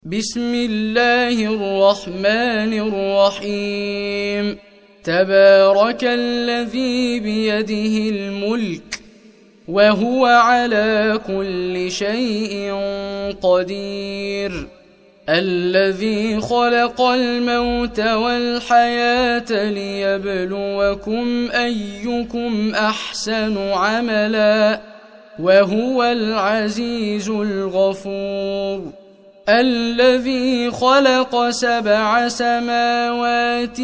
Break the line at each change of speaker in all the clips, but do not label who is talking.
بسم الله الرحمن الرحيم. تبارك الذي بيده الملك وهو على كل شيء قدير. الذي خلق الموت والحياة ليبلوكم أيكم أحسن عملا وهو العزيز الغفور. الذي خلق 7 سماوات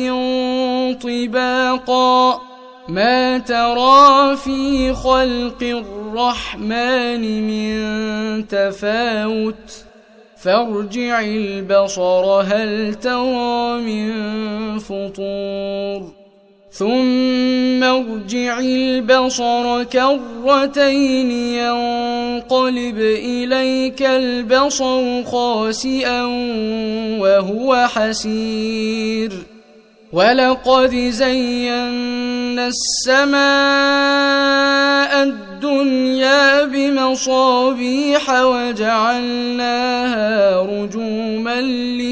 طباقا ما ترى في خلق الرحمن من تفاوت فارجع البصر هل ترى من فطور ثم ارجع البصر كرتين ينقلب إليك البصر خاسئا وهو حسير. ولقد زينا السماء الدنيا بمصابيح وجعلناها رجوما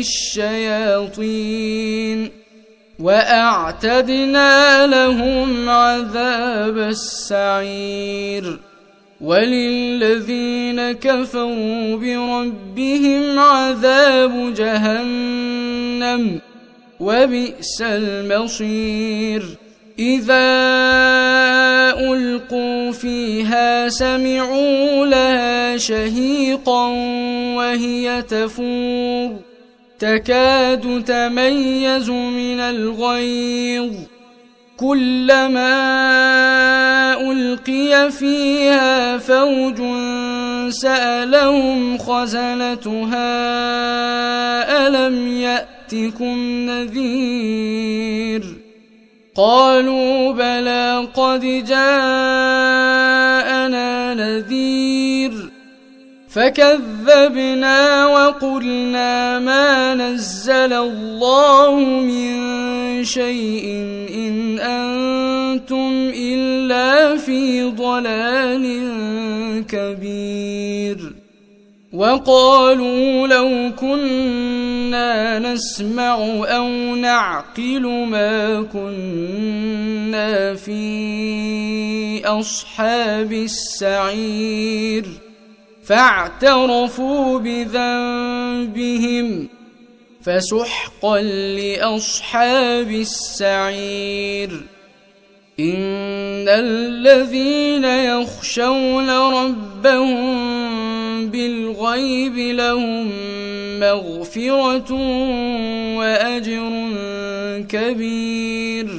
للشياطين وأعتدنا لهم عذاب السعير. وللذين كفروا بربهم عذاب جهنم وبئس المصير. إذا ألقوا فيها سمعوا لها شهيقا وهي تفور تكاد تميز من الغيظ كلما ألقي فيها فوج سألهم خزنتها ألم يأتكم نذير قالوا بلى قد جاءنا نذير فكذبنا وقلنا ما نزل الله من شيء إن أنتم إلا في ضلال كبير. وقالوا لو كنا نسمع أو نعقل ما كنا في أصحاب السعير فاعترفوا بذنبهم فسحقا لأصحاب السعير. إن الذين يخشون ربهم بالغيب لهم مغفرة وأجر كبير.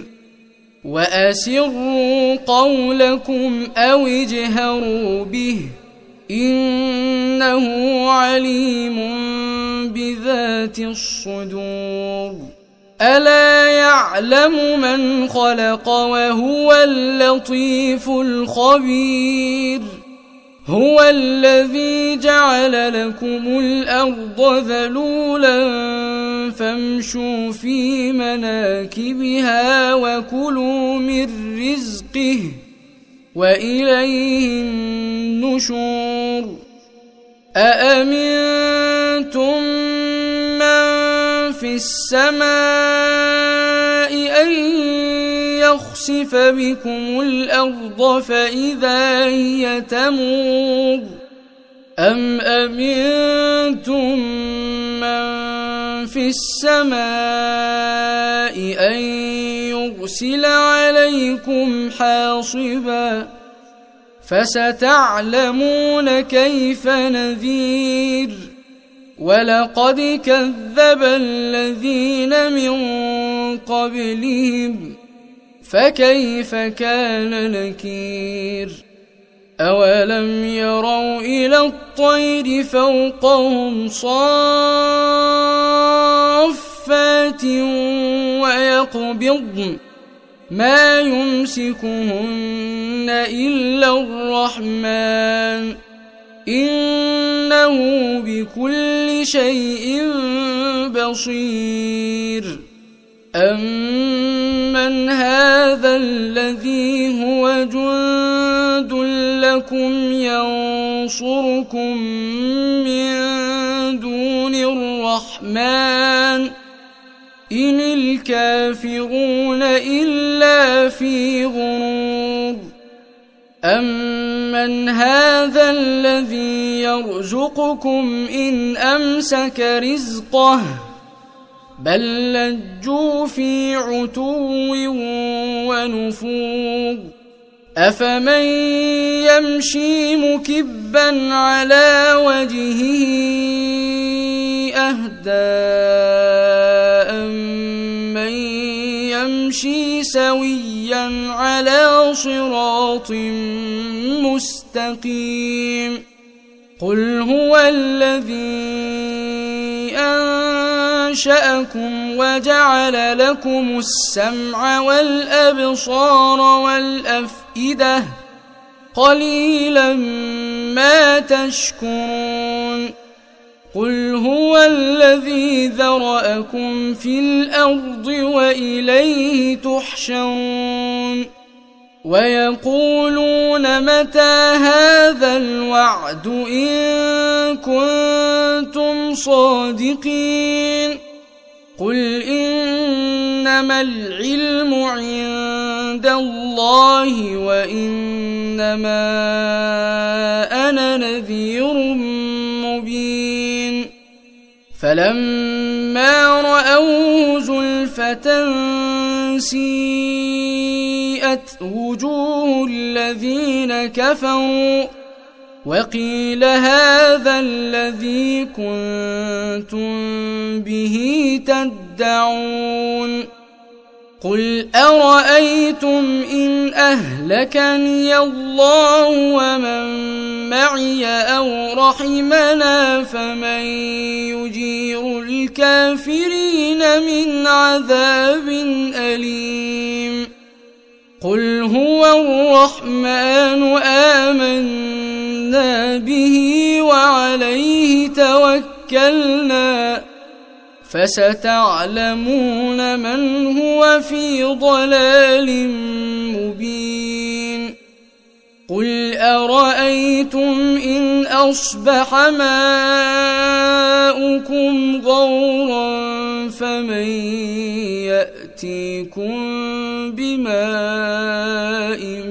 وأسروا قولكم أو اجهروا به إنه عليم بذات الصدور. ألا يعلم من خلق وهو اللطيف الخبير. هو الذي جعل لكم الأرض ذلولا فامشوا في مناكبها وكلوا من رزقه وإليه النشور. أأمنتم من في السماء أن يخسف بكم الأرض فإذا هي تمور أم أمنتم من في السماء أن يرسل عليكم حاصبا فستعلمون كيف نذير. ولقد كذب الذين من قبلهم فكيف كان نكير. أولم يروا إلى الطير فوقهم صافات ويقبضن ما يمسكهن إلا الرحمن إنه بكل شيء بصير. أمن هذا الذي هو جند لكم ينصركم من دون الرحمن الرحمن إن الكافرون إلا في غرور أمن هذا الذي يرزقكم إن أمسك رزقه بل لجوا في عتو ونفور أفمن يمشي مكبا على وجهه أهدى أمن يمشي سويا على صراط مستقيم قل هو الذي أنشأكم وجعل لكم السمع والأبصار والأفئدة قليلا ما تشكرون قل هو الذي ذرأكم في الأرض وإليه تحشرون ويقولون متى هذا الوعد إن كنتم صادقين قل إنما العلم عند الله وإنما أنا نذير مبين فلما رأوه زلفة سيئت وجوه الذين كفروا وقيل هذا الذي كنتم به تدعون قل أرأيتم إن أهلكني الله ومن معي أو رحمنا فمن يجير الكافرين من عذاب أليم قل هو الرحمن آمنا به وعليه توكلنا فستعلمون من هو في ضلال مبين قل أرأيتم إن أصبح ماؤكم غورا فمن يأتيكم بماء